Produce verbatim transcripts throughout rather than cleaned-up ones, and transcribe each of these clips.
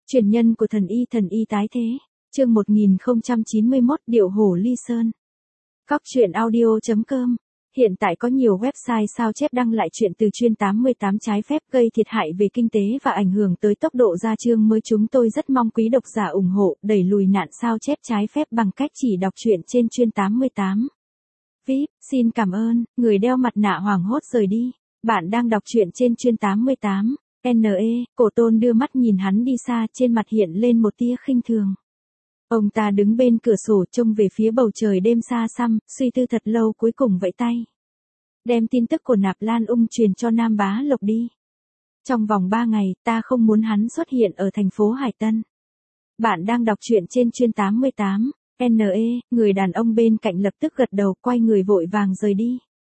Truyền nhân của thần y thần y tái thế. Chương một nghìn không trăm chín mươi mốt Điệu hổ ly sơn. Cóc truyện audio chấm com. Hiện tại có nhiều website sao chép đăng lại chuyện từ chuyên tám mươi tám trái phép gây thiệt hại về kinh tế và ảnh hưởng tới tốc độ gia chương mới. Chúng tôi rất mong quý độc giả ủng hộ đẩy lùi nạn sao chép trái phép bằng cách chỉ đọc truyện trên chuyên tám mươi tám. vê i pê, xin cảm ơn. Người đeo mặt nạ hoảng hốt rời đi. Bạn đang đọc truyện trên chuyên tám mươi tám. en e, Cổ Tôn đưa mắt nhìn hắn đi xa, trên mặt hiện lên một tia khinh thường. Ông ta đứng bên cửa sổ trông về phía bầu trời đêm xa xăm, suy tư thật lâu cuối cùng vẫy tay. Đem tin tức của Nạp Lan Ung truyền cho Nam Bá Lộc đi. Trong vòng ba ngày, ta không muốn hắn xuất hiện ở thành phố Hải Tân. Bạn đang đọc truyện trên chuyên tám mươi tám. en e, người đàn ông bên cạnh lập tức gật đầu, quay người vội vàng rời đi.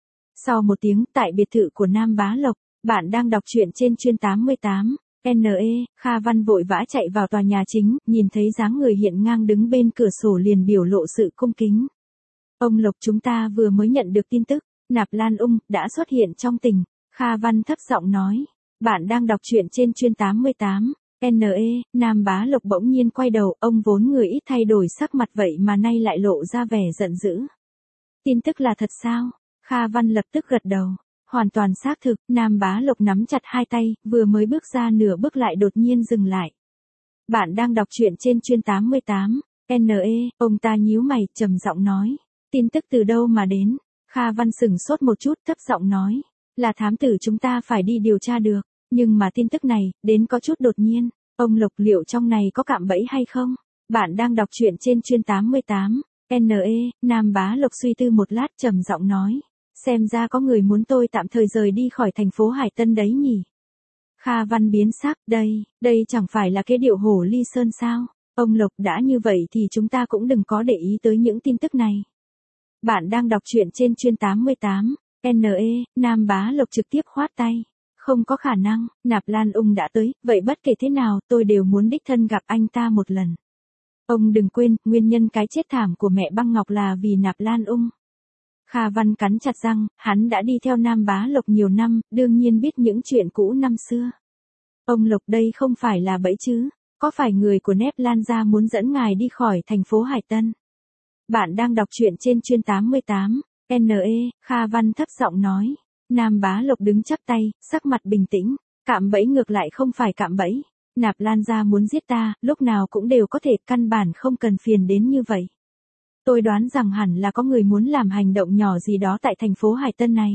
Sau một tiếng, tại biệt thự của Nam Bá Lộc, bạn đang đọc truyện trên chuyên tám mươi tám. en e, Kha Văn vội vã chạy vào tòa nhà chính, nhìn thấy dáng người hiện ngang đứng bên cửa sổ liền biểu lộ sự cung kính. Ông Lộc, chúng ta vừa mới nhận được tin tức, Nạp Lan Ung đã xuất hiện trong tỉnh. Kha Văn thấp giọng nói. Bạn đang đọc truyện trên chuyên tám mươi tám. en e, Nam Bá Lộc bỗng nhiên quay đầu, ông vốn người ít thay đổi sắc mặt vậy mà nay lại lộ ra vẻ giận dữ. Tin tức là thật sao? Kha Văn lập tức gật đầu. Hoàn toàn xác thực. Nam Bá Lộc nắm chặt hai tay, vừa mới bước ra nửa bước lại đột nhiên dừng lại. Bạn đang đọc truyện trên chuyên tám mươi tám. en e, ông ta nhíu mày, trầm giọng nói. Tin tức từ đâu mà đến? Kha Văn sửng sốt một chút, thấp giọng nói. Là thám tử chúng ta phải đi điều tra được. Nhưng mà tin tức này, đến có chút đột nhiên. Ông Lộc, liệu trong này có cạm bẫy hay không? Bạn đang đọc truyện trên chuyên tám mươi tám. en e, Nam Bá Lộc suy tư một lát, trầm giọng nói. Xem ra có người muốn tôi tạm thời rời đi khỏi thành phố Hải Tân đấy nhỉ? Kha Văn biến sắc, đây, đây chẳng phải là cái điệu hổ ly sơn sao? Ông Lộc, đã như vậy thì chúng ta cũng đừng có để ý tới những tin tức này. Bạn đang đọc truyện trên chuyên tám mươi tám. en e, Nam Bá Lộc trực tiếp khoát tay. Không có khả năng, Nạp Lan Ung đã tới, vậy bất kể thế nào tôi đều muốn đích thân gặp anh ta một lần. Ông đừng quên, nguyên nhân cái chết thảm của mẹ Băng Ngọc là vì Nạp Lan Ung. Kha Văn cắn chặt răng, hắn đã đi theo Nam Bá Lộc nhiều năm, đương nhiên biết những chuyện cũ năm xưa. Ông Lộc, đây không phải là bẫy chứ? Có phải người của Nép Lan gia muốn dẫn ngài đi khỏi thành phố Hải Tân? Bạn đang đọc truyện trên chuyên tám mươi tám. en e, Kha Văn thấp giọng nói. Nam Bá Lộc đứng chắp tay, sắc mặt bình tĩnh. Cạm bẫy ngược lại không phải cạm bẫy. Nạp Lan gia muốn giết ta, lúc nào cũng đều có thể, căn bản không cần phiền đến như vậy. Tôi đoán rằng hẳn là có người muốn làm hành động nhỏ gì đó tại thành phố Hải Tân này.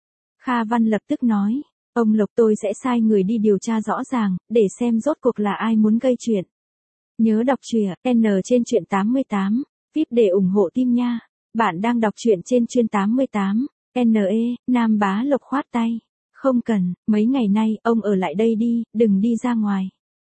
Kha Văn lập tức nói. Ông Lộc, tôi sẽ sai người đi điều tra rõ ràng, để xem rốt cuộc là ai muốn gây chuyện. Nhớ đọc truyện N trên truyện tám mươi tám. vê i pê để ủng hộ team nha. Bạn đang đọc truyện trên chuyên tám mươi tám. en e, Nam Bá Lộc khoát tay. Không cần, mấy ngày nay, ông ở lại đây đi, đừng đi ra ngoài.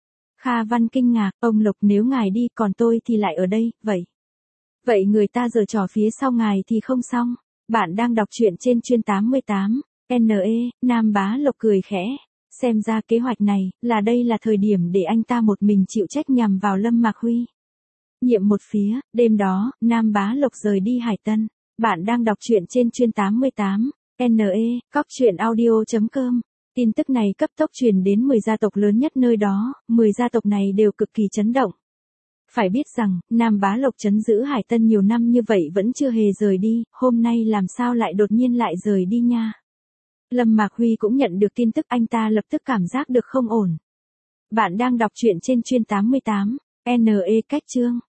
Kha Văn kinh ngạc, ông Lộc, nếu ngài đi, còn tôi thì lại ở đây, vậy. Vậy người ta giở trò phía sau ngài thì không xong. Bạn đang đọc truyện trên chuyên tám mươi tám. en e, Nam Bá Lộc cười khẽ. Xem ra kế hoạch này, là đây là thời điểm để anh ta một mình chịu trách nhằm vào Lâm Mạc Huy. Nhiệm một phía, đêm đó, Nam Bá Lộc rời đi Hải Tân. Bạn đang đọc truyện trên chuyên tám mươi tám. en e, cóc truyện audio chấm com. Tin tức này cấp tốc truyền đến mười gia tộc lớn nhất nơi đó, mười gia tộc này đều cực kỳ chấn động. Phải biết rằng, Nam Bá Lộc trấn giữ Hải Tân nhiều năm như vậy vẫn chưa hề rời đi, hôm nay làm sao lại đột nhiên lại rời đi nha. Lâm Mạc Huy cũng nhận được tin tức, anh ta lập tức cảm giác được không ổn. Bạn đang đọc truyện trên chuyên tám mươi tám. en e, cách chương.